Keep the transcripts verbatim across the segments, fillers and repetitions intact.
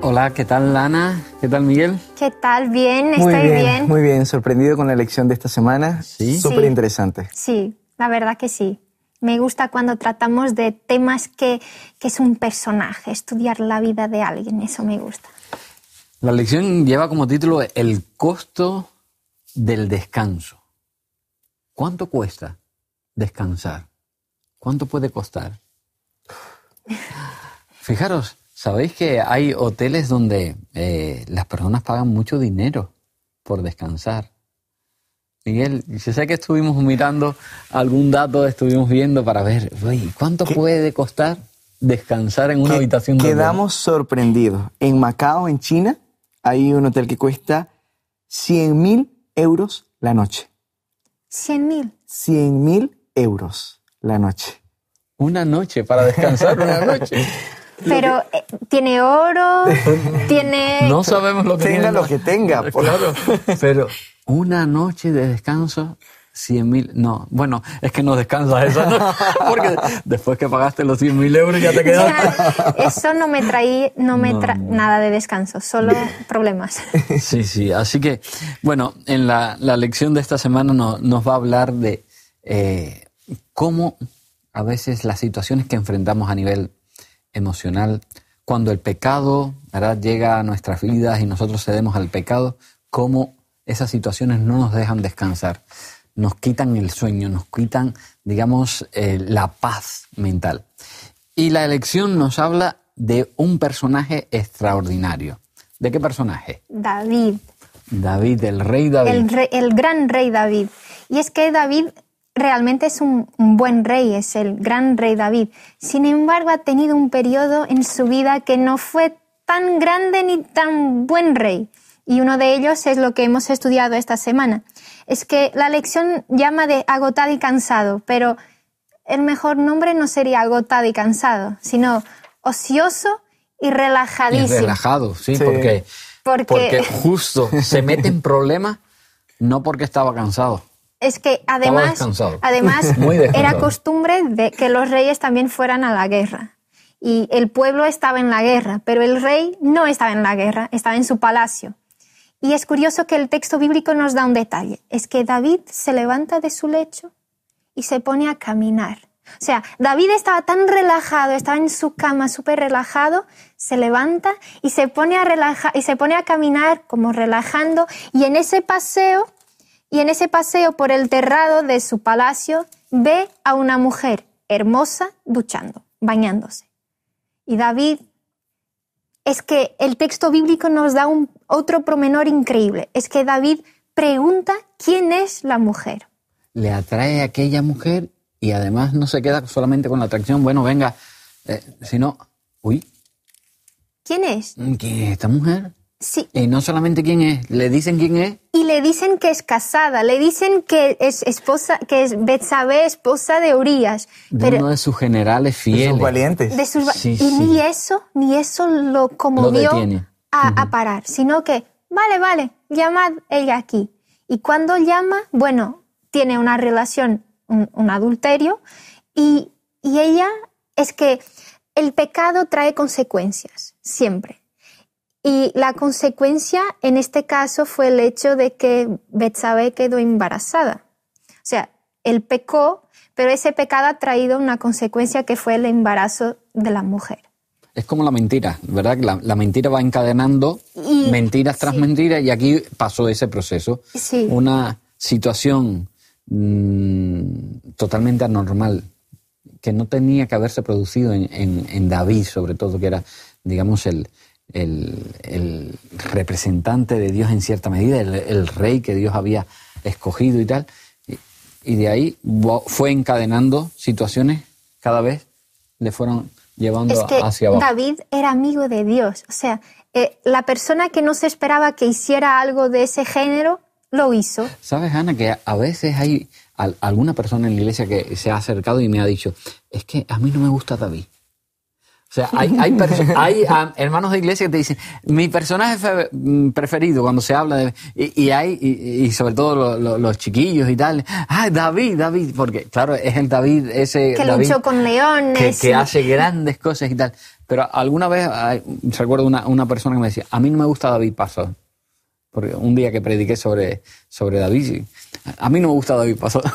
Hola, ¿qué tal, Ana? ¿Qué tal, Miguel? ¿Qué tal? Bien, muy estoy bien, bien. Muy bien, sorprendido con la elección de esta semana. Sí. Súper Sí. interesante. Sí, la verdad que sí. Me gusta cuando tratamos de temas que, que es un personaje, estudiar la vida de alguien, eso me gusta. La lección lleva como título El costo del descanso. ¿Cuánto cuesta descansar? ¿Cuánto puede costar? Fijaros, ¿sabéis que hay hoteles donde eh, las personas pagan mucho dinero por descansar? Miguel, yo sé que estuvimos mirando algún dato, estuvimos viendo para ver, oye, ¿cuánto ¿Qué? puede costar descansar en una Que- habitación de hotel? Quedamos sorprendidos. En Macao, en China, hay un hotel que cuesta cien mil euros la noche. ¿Cien mil? cien mil euros la noche. Una noche para descansar, una noche. Pero eh, tiene oro, tiene... No sabemos lo que Tenga tiene, lo ¿no? que tenga. por- Claro, pero una noche de descanso, cien mil, no, bueno, es que no descansas esa noche, porque después que pagaste los cien mil euros ya te quedaste. Ya, eso no me traí no me No, tra- no. nada de descanso, solo problemas. Sí, sí, así que, bueno, en la, la lección de esta semana no- nos va a hablar de eh, cómo a veces las situaciones que enfrentamos a nivel emocional, cuando el pecado, ¿verdad?, llega a nuestras vidas y nosotros cedemos al pecado, cómo esas situaciones no nos dejan descansar, nos quitan el sueño, nos quitan, digamos, eh, la paz mental. Y la lección nos habla de un personaje extraordinario. ¿De qué personaje? David, David, el rey David. el, rey- el gran rey David. Y es que David realmente es un, un buen rey, es el gran rey David. Sin embargo, ha tenido un periodo en su vida que no fue tan grande ni tan buen rey. Y uno de ellos es lo que hemos estudiado esta semana. Es que la lección llama de agotado y cansado, pero el mejor nombre no sería agotado y cansado, sino ocioso y Y relajadísimo. relajado, sí, Sí. Porque, Porque- porque justo se mete en problemas no porque estaba cansado. Es que además, descansado. además Muy descansado. era costumbre de que los reyes también fueran a la guerra. Y el pueblo estaba en la guerra, pero el rey no estaba en la guerra, estaba en su palacio. Y es curioso que el texto bíblico nos da un detalle. Es que David se levanta de su lecho y se pone a caminar. O sea, David estaba tan relajado, estaba en su cama súper relajado, se levanta y se pone a relaja- y se pone a caminar como relajando, y en ese paseo, y en ese paseo por el terrado de su palacio ve a una mujer hermosa duchando, bañándose. Y David, es que el texto bíblico nos da un otro promenor increíble, es que David pregunta quién es la mujer. Le atrae a aquella mujer y además no se queda solamente con la atracción, bueno, venga, eh, sino, uy, ¿Quién es? ¿quién es esta mujer? Sí, Y no solamente quién es, le dicen quién es. y le dicen que es casada, le dicen que es esposa, que es Betsabé, esposa de Urías, De pero uno de sus generales fieles. Son valientes. de sus, Sí, y sí. ni eso, ni eso lo conmovió detiene. a, a parar, sino que, vale, vale, llamad ella aquí. Y cuando llama, bueno, tiene una relación, un, un adulterio, y, y ella, es que el pecado trae consecuencias, siempre. Y la consecuencia en este caso fue el hecho de que Betsabé quedó embarazada. O sea, él pecó, pero ese pecado ha traído una consecuencia que fue el embarazo de la mujer. Es como la mentira, ¿verdad? La, la mentira va encadenando Y- mentiras tras sí. mentiras y aquí pasó ese proceso. Sí. Una situación mmm, totalmente anormal que no tenía que haberse producido en, en, en David, sobre todo, que era, digamos, el, el, el representante de Dios en cierta medida, el, el rey que Dios había escogido y tal. Y, y de ahí fue encadenando situaciones, cada vez le fueron llevando Es que hacia abajo. David era amigo de Dios. O sea, eh, la persona que no se esperaba que hiciera algo de ese género, lo hizo. ¿Sabes, Ana, que a veces hay al, alguna persona en la iglesia que se ha acercado y me ha dicho, es que a mí no me gusta David? O sea, hay, hay, hay um, hermanos de iglesia que te dicen, mi personaje fe preferido cuando se habla de... Y, y hay, y, y sobre todo lo, lo, los chiquillos y tal, ah, David, David, porque claro, es el David, ese que David luchó con leones. Que, que hace grandes cosas y tal. Pero alguna vez, hay, recuerdo una, una persona que me decía, a mí no me gusta David Pastor. Porque un día que prediqué sobre, sobre David, a mí no me gusta David Pastor.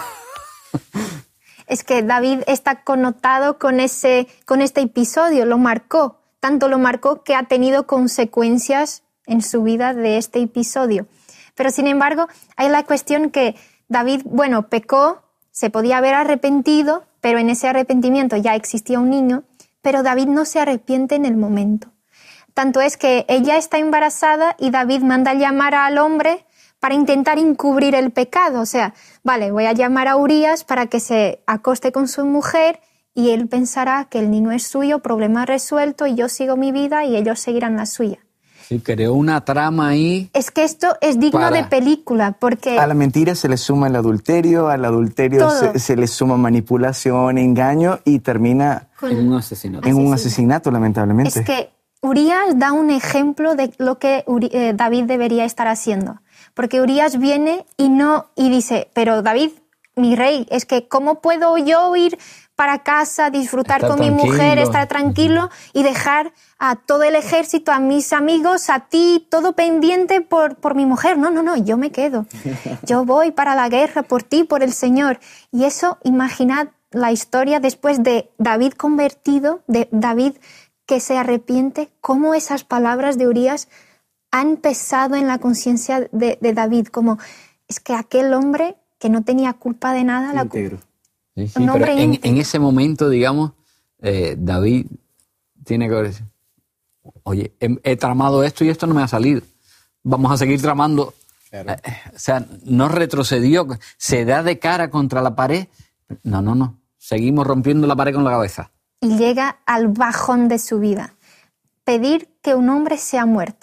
Es que David está connotado con, ese, con este episodio, lo marcó. Tanto lo marcó que ha tenido consecuencias en su vida de este episodio. Pero sin embargo, hay la cuestión que David, bueno, pecó, se podía haber arrepentido, pero en ese arrepentimiento ya existía un niño, pero David no se arrepiente en el momento. Tanto es que ella está embarazada y David manda llamar al hombre para intentar encubrir el pecado. O sea, vale, voy a llamar a Urías para que se acoste con su mujer y él pensará que el niño es suyo, problema resuelto, y yo sigo mi vida y ellos seguirán la suya. Sí, creó una trama ahí. Es que esto es digno para... de película, porque... A la mentira se le suma el adulterio, al adulterio se, se le suma manipulación, engaño y termina... Con... En un asesinato. En un asesinato, lamentablemente. Es que Urías da un ejemplo de lo que Uri, eh, David debería estar haciendo. Porque Urías viene y no y dice, pero David, mi rey, es que ¿cómo puedo yo ir para casa, disfrutar estar con tranquilo. mi mujer, estar tranquilo uh-huh. y dejar a todo el ejército, a mis amigos, a ti, todo pendiente por, por mi mujer? No, no, no, yo me quedo. Yo voy para la guerra por ti, por el Señor. Y eso, imaginad la historia después de David convertido, de David que se arrepiente, cómo esas palabras de Urías han pesado en la conciencia de, de David, como es que aquel hombre que no tenía culpa de nada, la íntegro. Sí, sí, pero en, en ese momento, digamos, eh, David tiene que decir, oye, he, he tramado esto y esto no me ha salido, vamos a seguir tramando. Claro. Eh, o sea, no retrocedió, se da de cara contra la pared, no, no, no, seguimos rompiendo la pared con la cabeza. Y llega al bajón de su vida, pedir que un hombre sea muerto.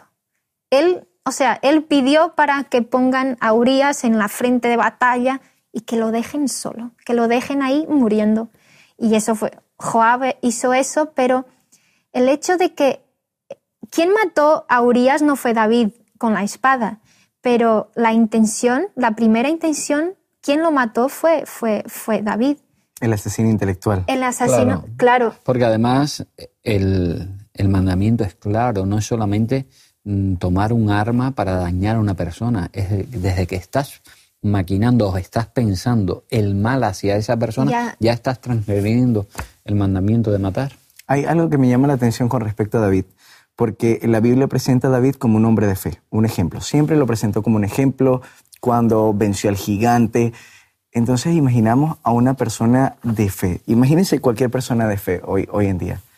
Él, o sea, él pidió para que pongan a Urías en la frente de batalla y que lo dejen solo, que lo dejen ahí muriendo. Y eso fue, Joab hizo eso, pero el hecho de que quien mató a Urías no fue David con la espada, pero la intención, la primera intención, quien lo mató fue, fue, fue David. El asesino intelectual. El asesino, claro. claro. Porque además el, el mandamiento es claro, no es solamente mm, tomar un arma para dañar a una persona, es de, desde que estás maquinando o estás pensando el mal hacia esa persona, ya, ya estás transgrediendo el mandamiento de matar. Hay algo que me llama la atención con respecto a David, porque la Biblia presenta a David como un hombre de fe, un ejemplo. Siempre lo presentó como un ejemplo cuando venció al gigante. Entonces imaginamos a una persona de fe. Imagínense cualquier persona de fe hoy, hoy en día.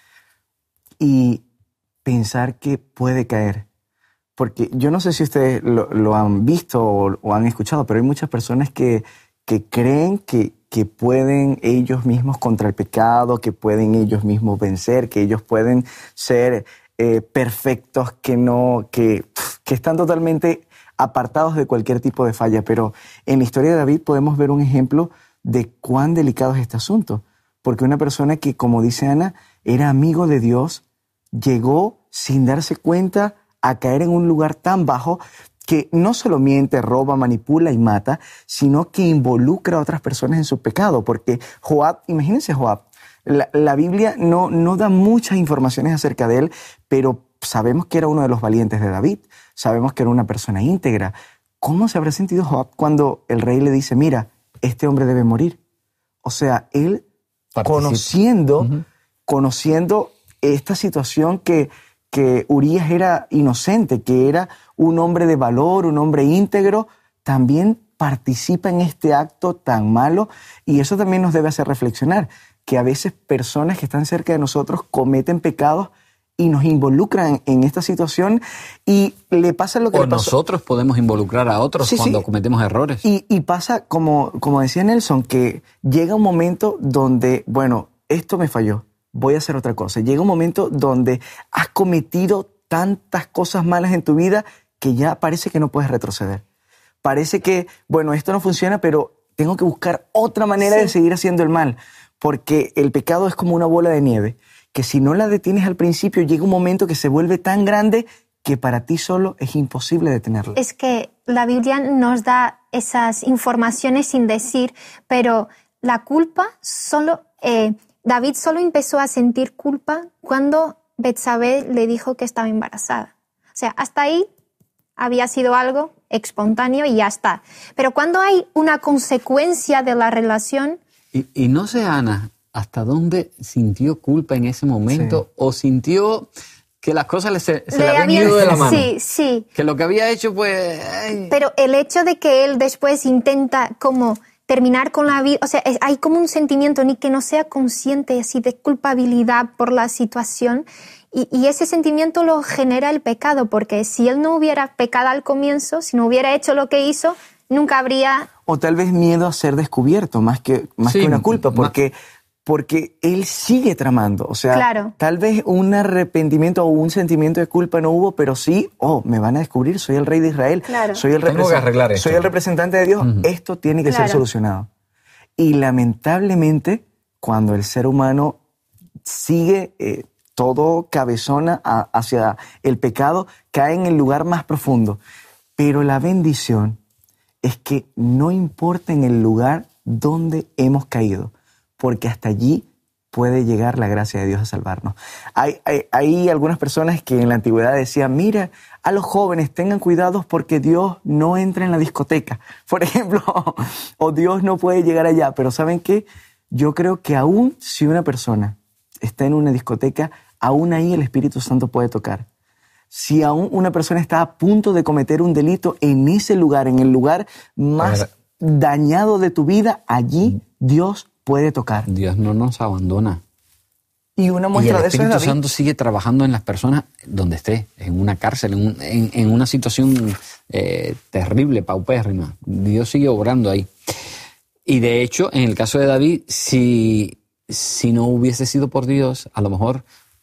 Y pensar que puede caer. Porque yo no sé si ustedes lo, lo han visto o, o han escuchado, pero hay muchas personas que, que creen que, que pueden ellos mismos contra el pecado, que pueden ellos mismos vencer, que ellos pueden ser eh, perfectos, que, no, que, que están totalmente apartados de cualquier tipo de falla. Pero en la historia de David podemos ver un ejemplo de cuán delicado es este asunto. Porque una persona que, como dice Ana, era amigo de Dios, llegó sin darse cuenta a caer en un lugar tan bajo que no solo miente, roba, manipula y mata, sino que involucra a otras personas en su pecado. Porque Joab, imagínense Joab, la, la Biblia no, no da muchas informaciones acerca de él, pero sabemos que era uno de los valientes de David, sabemos que era una persona íntegra. ¿Cómo se habrá sentido Joab cuando el rey le dice, mira, este hombre debe morir? O sea, él Participa. conociendo, uh-huh. conociendo esta situación que, que Urías era inocente, que era un hombre de valor, un hombre íntegro, también participa en este acto tan malo, y eso también nos debe hacer reflexionar, que a veces personas que están cerca de nosotros cometen pecados y nos involucran en esta situación y le pasa lo que o le pasó. Nosotros podemos involucrar a otros sí, cuando sí. cometemos errores. Y, y pasa, como, como decía Nelson, que llega un momento donde, bueno, esto me falló, voy a hacer otra cosa. Llega un momento donde has cometido tantas cosas malas en tu vida que ya parece que no puedes retroceder. Parece que, bueno, esto no funciona, pero tengo que buscar otra manera sí. de seguir haciendo el mal, porque el pecado es como una bola de nieve. que si no la detienes al principio, llega un momento que se vuelve tan grande que para ti solo es imposible detenerla. Es que la Biblia nos da esas informaciones sin decir, pero la culpa solo... Eh, David solo empezó a sentir culpa cuando Betsabé le dijo que estaba embarazada. O sea, hasta ahí había sido algo espontáneo y ya está. Pero cuando hay una consecuencia de la relación... Y, y no sé, Ana, ¿hasta dónde sintió culpa en ese momento? Sí. ¿O sintió que las cosas le se, se le, le habían había, ido de la mano? Sí, sí. Que lo que había hecho, pues... Ay. Pero el hecho de que él después intenta como... terminar con la vida, o sea, es, hay como un sentimiento ni que no sea consciente así de culpabilidad por la situación y, y ese sentimiento lo genera el pecado, porque si él no hubiera pecado al comienzo, si no hubiera hecho lo que hizo, nunca habría... O tal vez miedo a ser descubierto, más que, más sí, que una culpa, porque, porque él sigue tramando, o sea, claro. Tal vez un arrepentimiento o un sentimiento de culpa no hubo, pero sí, oh, me van a descubrir, soy el rey de Israel, claro. soy, el Tengo que arreglar esto. soy el representante de Dios, uh-huh. Esto tiene que claro. ser solucionado. Y lamentablemente, cuando el ser humano sigue eh, todo cabezona a, hacia el pecado, cae en el lugar más profundo. Pero la bendición es que no importa en el lugar donde hemos caído, porque hasta allí puede llegar la gracia de Dios a salvarnos. Hay, hay, hay algunas personas que en la antigüedad decían, mira, a los jóvenes tengan cuidado porque Dios no entra en la discoteca, por ejemplo, o Dios no puede llegar allá. Pero ¿saben qué? Yo creo que aún si una persona está en una discoteca, aún ahí el Espíritu Santo puede tocar. Si aún una persona está a punto de cometer un delito en ese lugar, en el lugar más dañado de tu vida, allí Dios puede tocar. Dios no nos abandona. Y una muestra y el de eso es Espíritu David. Santo sigue trabajando en las personas donde esté, en una cárcel, en, un, en, en una situación eh, terrible, paupérrima. Dios sigue obrando ahí. Y de hecho, en el caso de David, si, si no hubiese sido por Dios, a lo mejor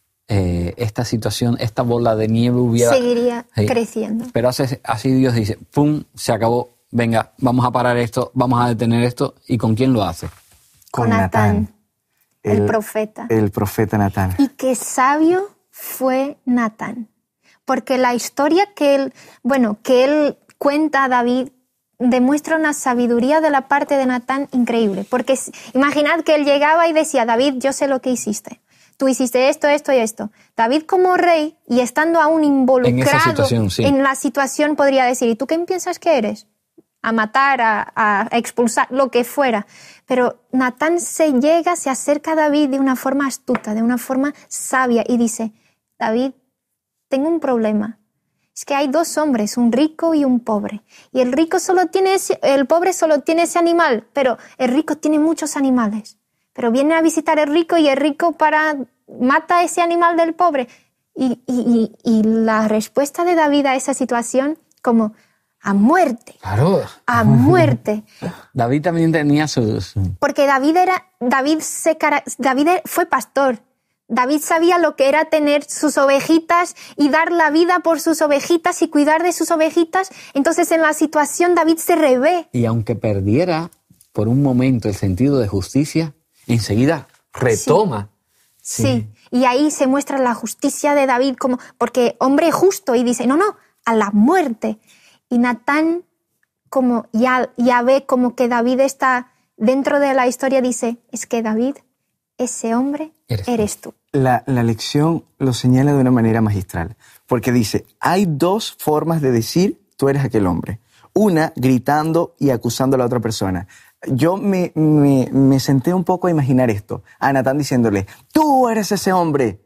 eh, esta situación, esta bola de nieve hubiera... Seguiría sí, creciendo. Pero así, así Dios dice, ¡pum!, se acabó. Venga, vamos a parar esto, vamos a detener esto. ¿Y con quién lo hace? Con Natán, el, el profeta. El profeta Natán. Y qué sabio fue Natán. Porque la historia que él, bueno, que él cuenta a David demuestra una sabiduría de la parte de Natán increíble. Porque imaginad que él llegaba y decía, David, yo sé lo que hiciste. Tú hiciste esto, esto y esto. David como rey y estando aún involucrado en, esa situación, sí. en la situación podría decir, ¿y tú qué piensas que eres? A matar, a, a expulsar, lo que fuera. Pero Natán se llega, se acerca a David de una forma astuta, de una forma sabia y dice, David, tengo un problema. Es que hay dos hombres, un rico y un pobre. Y el rico solo tiene ese, el pobre solo tiene ese animal, pero el rico tiene muchos animales. Pero viene a visitar el rico y el rico para mata ese animal del pobre. Y, y, y, y la respuesta de David a esa situación como... A muerte. Claro. A muerte. David también tenía sus... Porque David, era, David, se, David fue pastor. David sabía lo que era tener sus ovejitas y dar la vida por sus ovejitas y cuidar de sus ovejitas. Entonces en la situación David se revé. Y aunque perdiera por un momento el sentido de justicia, enseguida retoma. Sí. sí. sí. Y ahí se muestra la justicia de David como... Porque hombre justo y dice, no, no, a la muerte. Y Natán como ya, ya ve como que David está dentro de la historia, dice, es que David, ese hombre, eres, eres tú. La, la lección lo señala de una manera magistral, porque dice, hay dos formas de decir, tú eres aquel hombre. Una, gritando y acusando a la otra persona. Yo me, me, me senté un poco a imaginar esto, a Natán diciéndole, tú eres ese hombre.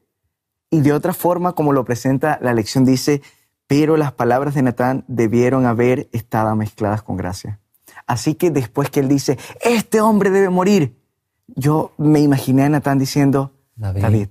Y de otra forma, como lo presenta la lección, dice, pero las palabras de Natán debieron haber estado mezcladas con gracia. Así que después que él dice, este hombre debe morir, yo me imaginé a Natán diciendo, David, David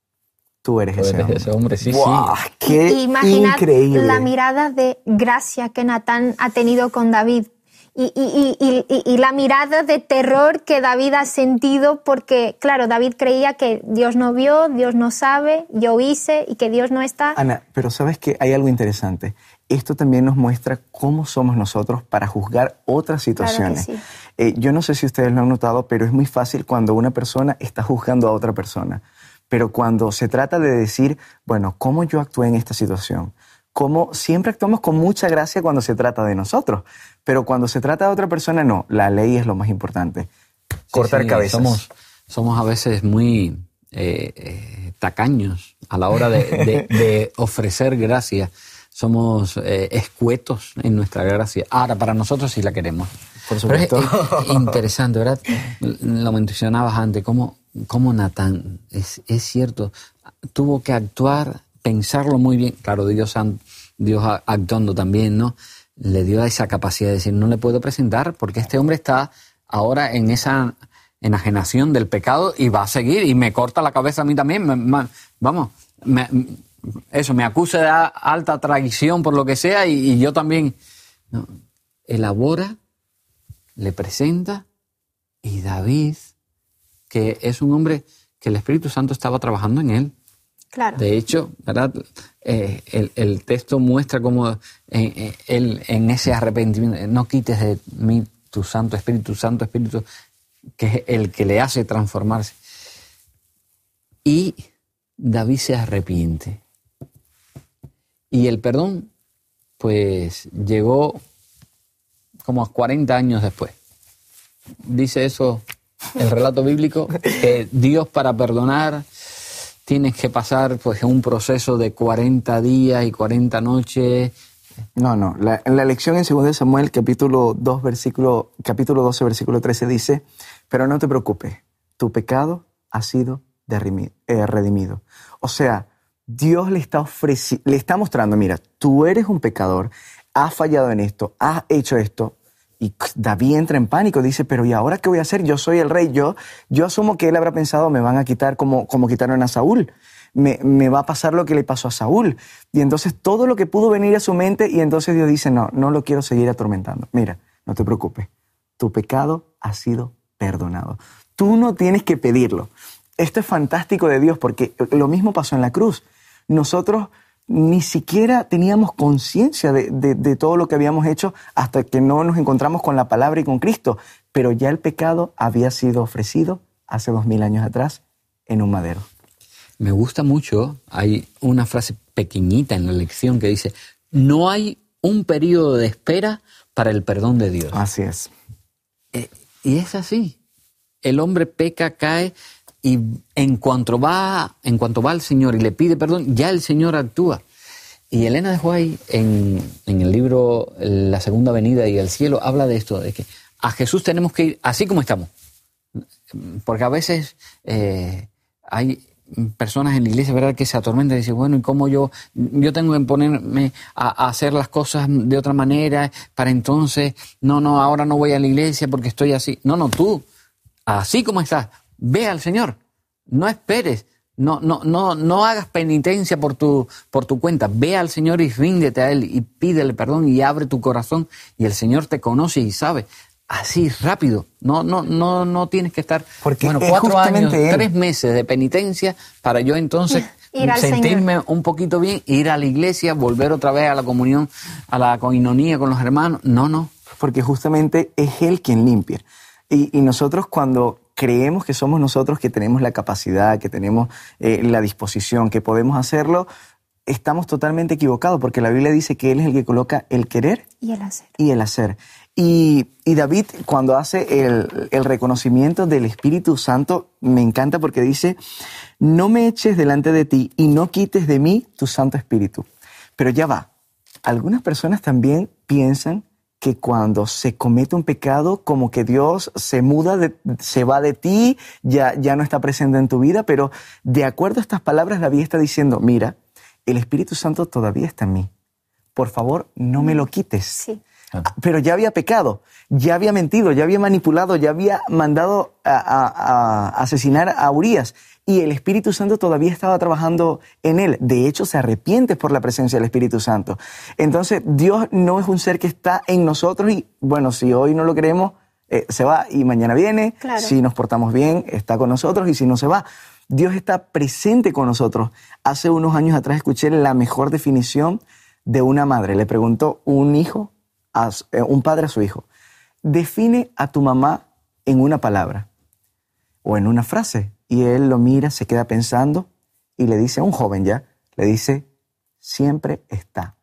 tú eres, tú ese, eres hombre. ese hombre. Sí, ¡Wow! sí. ¡Qué Imaginad increíble! La mirada de gracia que Natán ha tenido con David. Y, y, y, y, y la mirada de terror que David ha sentido porque, claro, David creía que Dios no vio, Dios no sabe, yo hice y que Dios no está. Ana, pero ¿sabes qué? Hay algo interesante. Esto también nos muestra cómo somos nosotros para juzgar otras situaciones. Claro que sí. eh, yo no sé si ustedes lo han notado, pero es muy fácil cuando una persona está juzgando a otra persona. Pero cuando se trata de decir, bueno, ¿cómo yo actué en esta situación? ¿Cómo? Siempre actuamos con mucha gracia cuando se trata de nosotros, pero cuando se trata de otra persona, no. La ley es lo más importante. Cortar sí, sí, cabezas. Somos, somos a veces muy eh, eh, tacaños a la hora de, de, de ofrecer gracia. Somos eh, escuetos en nuestra gracia. Ahora, para nosotros sí la queremos. Por supuesto. Pero es, es interesante, ¿verdad? Lo mencionabas antes, cómo, cómo Natán, es, es cierto, tuvo que actuar, pensarlo muy bien. Claro, Dios, Dios actuando también, ¿no? Le dio esa capacidad de decir, no le puedo presentar porque este hombre está ahora en esa enajenación del pecado y va a seguir y me corta la cabeza a mí también. Me, me, vamos, me, eso, me acusa de alta traición por lo que sea y, y yo también. No, elabora, le presenta y David, que es un hombre que el Espíritu Santo estaba trabajando en él. Claro. De hecho, ¿verdad? Eh, el, el texto muestra cómo eh, eh, él en ese arrepentimiento, no quites de mí tu Santo Espíritu, Santo Espíritu, que es el que le hace transformarse. Y David se arrepiente. Y el perdón, pues, llegó como a cuarenta años después. Dice eso el relato bíblico, que Dios para perdonar tienes que pasar pues un proceso de cuarenta días y cuarenta noches. No, no. La, la lección en segundo de Samuel, capítulo dos, versículo, capítulo doce, versículo trece, dice, pero no te preocupes, tu pecado ha sido derrimi, eh, redimido. O sea, Dios le está, ofreci- le está mostrando, mira, tú eres un pecador, has fallado en esto, has hecho esto. Y David entra en pánico, dice, pero ¿y ahora qué voy a hacer? Yo soy el rey, yo, yo asumo que él habrá pensado, me van a quitar como, como quitaron a Saúl. Me, me va a pasar lo que le pasó a Saúl. Y entonces todo lo que pudo venir a su mente, y entonces Dios dice, no, no lo quiero seguir atormentando. Mira, no te preocupes, tu pecado ha sido perdonado. Tú no tienes que pedirlo. Esto es fantástico de Dios porque lo mismo pasó en la cruz. Nosotros ni siquiera teníamos conciencia de, de, de todo lo que habíamos hecho hasta que no nos encontramos con la palabra y con Cristo. Pero ya el pecado había sido ofrecido hace dos mil años atrás en un madero. Me gusta mucho, hay una frase pequeñita en la lección que dice, no hay un periodo de espera para el perdón de Dios. Así es. Eh, y es así. El hombre peca, cae, y en cuanto va, en cuanto va al Señor y le pide perdón, ya el Señor actúa. Y Elena de White, en, en el libro La Segunda Venida y el Cielo, habla de esto, de que a Jesús tenemos que ir así como estamos. Porque a veces eh, hay personas en la iglesia, ¿verdad?, que se atormentan y dicen, bueno, ¿y cómo yo, yo tengo que ponerme a, a hacer las cosas de otra manera para entonces, no, no, ahora no voy a la iglesia porque estoy así? No, no, tú, así como estás, ve al Señor, no esperes, no, no, no, no hagas penitencia por tu, por tu cuenta, ve al Señor y ríndete a Él y pídele perdón y abre tu corazón y el Señor te conoce y sabe. Así, rápido. No, no, no, no tienes que estar, porque bueno, cuatro años, él. tres meses de penitencia para yo entonces sentirme Señor. Un poquito bien, ir a la iglesia, volver otra vez a la comunión, a la coinonía con los hermanos. No, no. Porque justamente es Él quien limpia. Y, y nosotros cuando creemos que somos nosotros, que tenemos la capacidad, que tenemos eh, la disposición, que podemos hacerlo, estamos totalmente equivocados, porque la Biblia dice que Él es el que coloca el querer y el hacer. Y el hacer. Y, y David, cuando hace el, el reconocimiento del Espíritu Santo, me encanta porque dice, no me eches delante de ti y no quites de mí tu Santo Espíritu. Pero ya va, algunas personas también piensan que cuando se comete un pecado, como que Dios se muda, de, se va de ti, ya, ya no está presente en tu vida, pero de acuerdo a estas palabras, David está diciendo, mira, el Espíritu Santo todavía está en mí. Por favor, no me lo quites. Sí. Pero ya había pecado, ya había mentido, ya había manipulado, ya había mandado a, a, a asesinar a Urías. Y el Espíritu Santo todavía estaba trabajando en él. De hecho, se arrepiente por la presencia del Espíritu Santo. Entonces, Dios no es un ser que está en nosotros y, bueno, si hoy no lo creemos, eh, se va y mañana viene. Claro. Si nos portamos bien, está con nosotros y si no, se va. Dios está presente con nosotros. Hace unos años atrás escuché la mejor definición de una madre. Le preguntó un hijo, a, eh, un padre a su hijo, define a tu mamá en una palabra o en una frase. y él lo mira, se queda pensando y le dice a un joven ya, le dice, siempre está.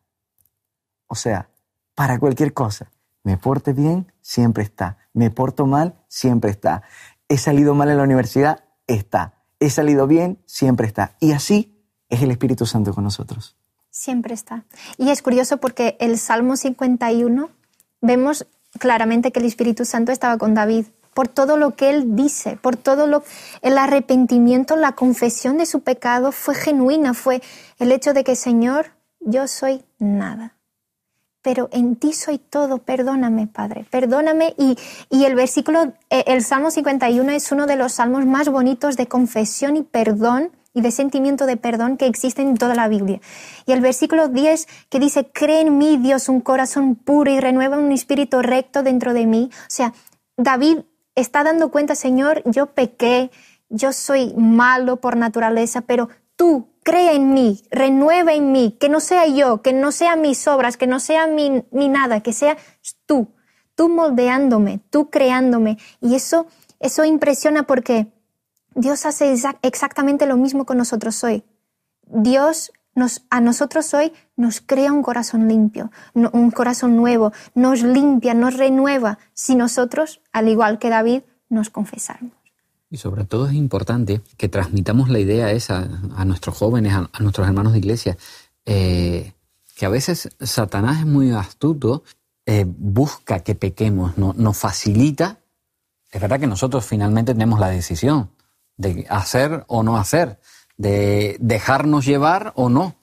O sea, para cualquier cosa, me porte bien, siempre está. Me porto mal, siempre está. He salido mal en la universidad, está. He salido bien, siempre está. Y así es el Espíritu Santo con nosotros. Siempre está. Y es curioso porque el Salmo cincuenta y uno, vemos claramente que el Espíritu Santo estaba con David por todo lo que él dice, por todo lo el arrepentimiento, la confesión de su pecado fue genuina, fue el hecho de que, Señor, yo soy nada, pero en ti soy todo, perdóname, Padre, perdóname. Y, y el versículo, el Salmo cincuenta y uno es uno de los salmos más bonitos de confesión y perdón y de sentimiento de perdón que existen en toda la Biblia. Y el versículo diez que dice, cree en mí, Dios, un corazón puro y renueva un espíritu recto dentro de mí. O sea, David está dando cuenta, Señor, yo pequé, yo soy malo por naturaleza, pero tú cree en mí, renueva en mí, que no sea yo, que no sean mis obras, que no sea mi, mi nada, que seas tú, tú moldeándome, tú creándome. Y eso, eso impresiona porque Dios hace exa- exactamente lo mismo con nosotros hoy. Dios nos, a nosotros hoy nos crea un corazón limpio, no, un corazón nuevo, nos limpia, nos renueva, si nosotros, al igual que David, nos confesamos. Y sobre todo es importante que transmitamos la idea esa a nuestros jóvenes, a, a nuestros hermanos de iglesia, eh, que a veces Satanás es muy astuto, eh, busca que pequemos, no, nos facilita. Es verdad que nosotros finalmente tenemos la decisión de hacer o no hacer, de dejarnos llevar o no.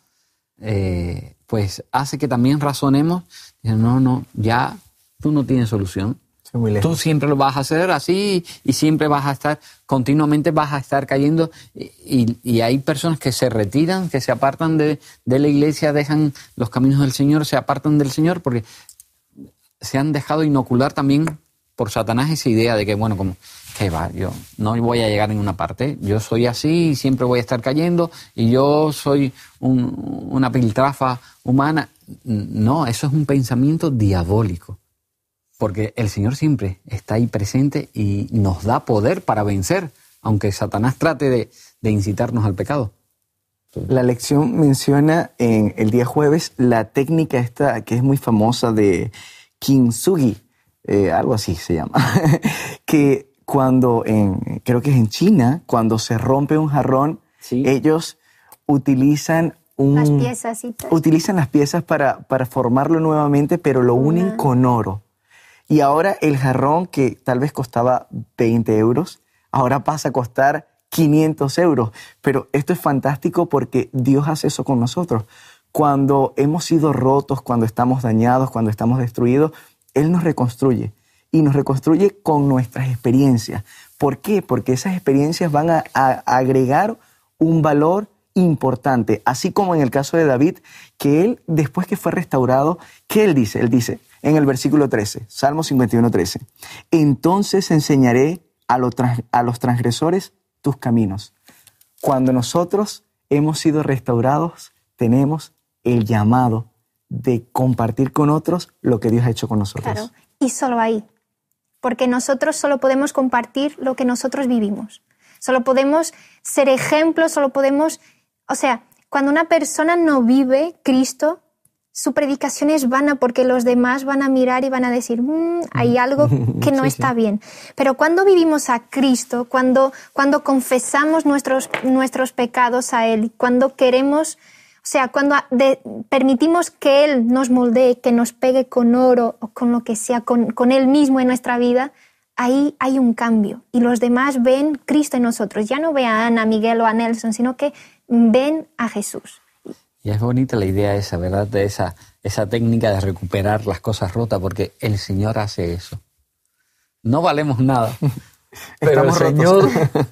Eh, pues hace que también razonemos, no, no, ya tú no tienes solución. Tú siempre lo vas a hacer así y siempre vas a estar, continuamente vas a estar cayendo y, y, y hay personas que se retiran, que se apartan de, de la iglesia, dejan los caminos del Señor, se apartan del Señor porque se han dejado inocular también por Satanás esa idea de que, bueno, como, que va, yo no voy a llegar a ninguna parte, yo soy así y siempre voy a estar cayendo y yo soy un, una piltrafa humana. No, eso es un pensamiento diabólico. Porque el Señor siempre está ahí presente y nos da poder para vencer, aunque Satanás trate de, de incitarnos al pecado. La lección menciona en el día jueves la técnica esta que es muy famosa de kintsugi, eh, algo así se llama, que cuando, en, creo que es en China, cuando se rompe un jarrón, sí, ellos utilizan un, las piezas, utilizan las piezas para, para formarlo nuevamente, pero lo unen uh-huh. con oro. Y ahora el jarrón que tal vez costaba veinte euros, ahora pasa a costar quinientos euros. Pero esto es fantástico porque Dios hace eso con nosotros. Cuando hemos sido rotos, cuando estamos dañados, cuando estamos destruidos, Él nos reconstruye. Y nos reconstruye con nuestras experiencias. ¿Por qué? Porque esas experiencias van a, a agregar un valor importante. Así como en el caso de David, que él, después que fue restaurado, ¿qué él dice? Él dice en el versículo trece, Salmo cincuenta y uno, trece, entonces enseñaré a, lo trans, a los transgresores tus caminos. Cuando nosotros hemos sido restaurados, tenemos el llamado de compartir con otros lo que Dios ha hecho con nosotros. Claro, y solo ahí. Porque nosotros solo podemos compartir lo que nosotros vivimos. Solo podemos ser ejemplos, solo podemos... O sea, cuando una persona no vive Cristo, su predicación es vana porque los demás van a mirar y van a decir, mmm, hay algo que no sí, está sí. bien. Pero cuando vivimos a Cristo, cuando, cuando confesamos nuestros, nuestros pecados a Él, cuando queremos... O sea, cuando de, permitimos que Él nos moldee, que nos pegue con oro o con lo que sea, con, con Él mismo en nuestra vida, ahí hay un cambio. Y los demás ven Cristo en nosotros. Ya no ven a Ana, a Miguel o a Nelson, sino que ven a Jesús. Y es bonita la idea esa, ¿verdad? De esa, esa técnica de recuperar las cosas rotas, porque el Señor hace eso. No valemos nada, pero el Señor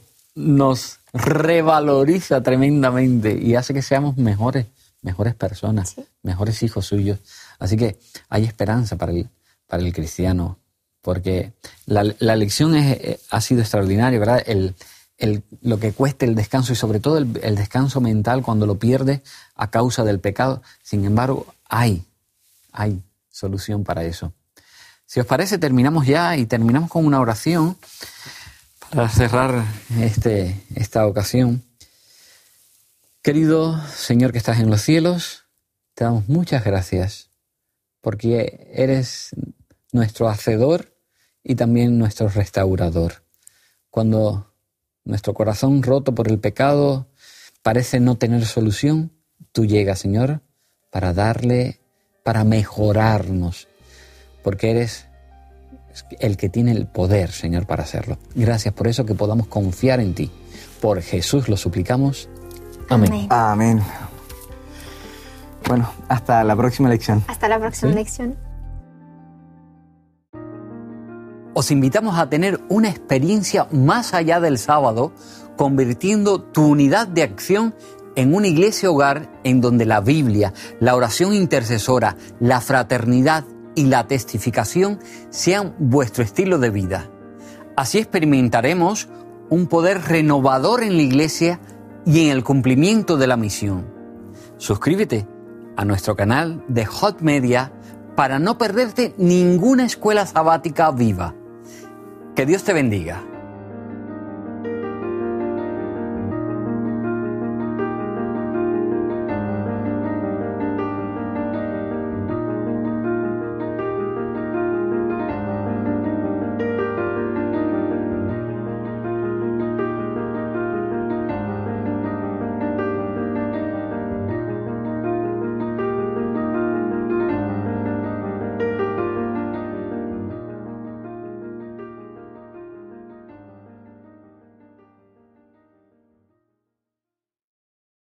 nos revaloriza tremendamente y hace que seamos mejores, mejores personas, sí. mejores hijos suyos. Así que hay esperanza para el, para el cristiano, porque la, la lección es, ha sido extraordinaria, ¿verdad? El, el, lo que cuesta el descanso y sobre todo el, el descanso mental cuando lo pierdes a causa del pecado. Sin embargo, hay, hay solución para eso. Si os parece, terminamos ya y terminamos con una oración Para cerrar este, esta ocasión, querido Señor que estás en los cielos, te damos muchas gracias porque eres nuestro hacedor y también nuestro restaurador. Cuando nuestro corazón roto por el pecado parece no tener solución, tú llegas, Señor, para darle, para mejorarnos, porque eres el que tiene el poder, Señor, para hacerlo. Gracias por eso, que podamos confiar en ti. Por Jesús lo suplicamos. Amén. Amén. Amén. Bueno, hasta la próxima lección. Hasta la próxima ¿Sí? lección. Os invitamos a tener una experiencia más allá del sábado, convirtiendo tu unidad de acción en una iglesia hogar en donde la Biblia, la oración intercesora, la fraternidad y la testificación sean vuestro estilo de vida. Así experimentaremos un poder renovador en la iglesia y en el cumplimiento de la misión. Suscríbete a nuestro canal de Hot Media para no perderte ninguna escuela sabática viva. Que Dios te bendiga.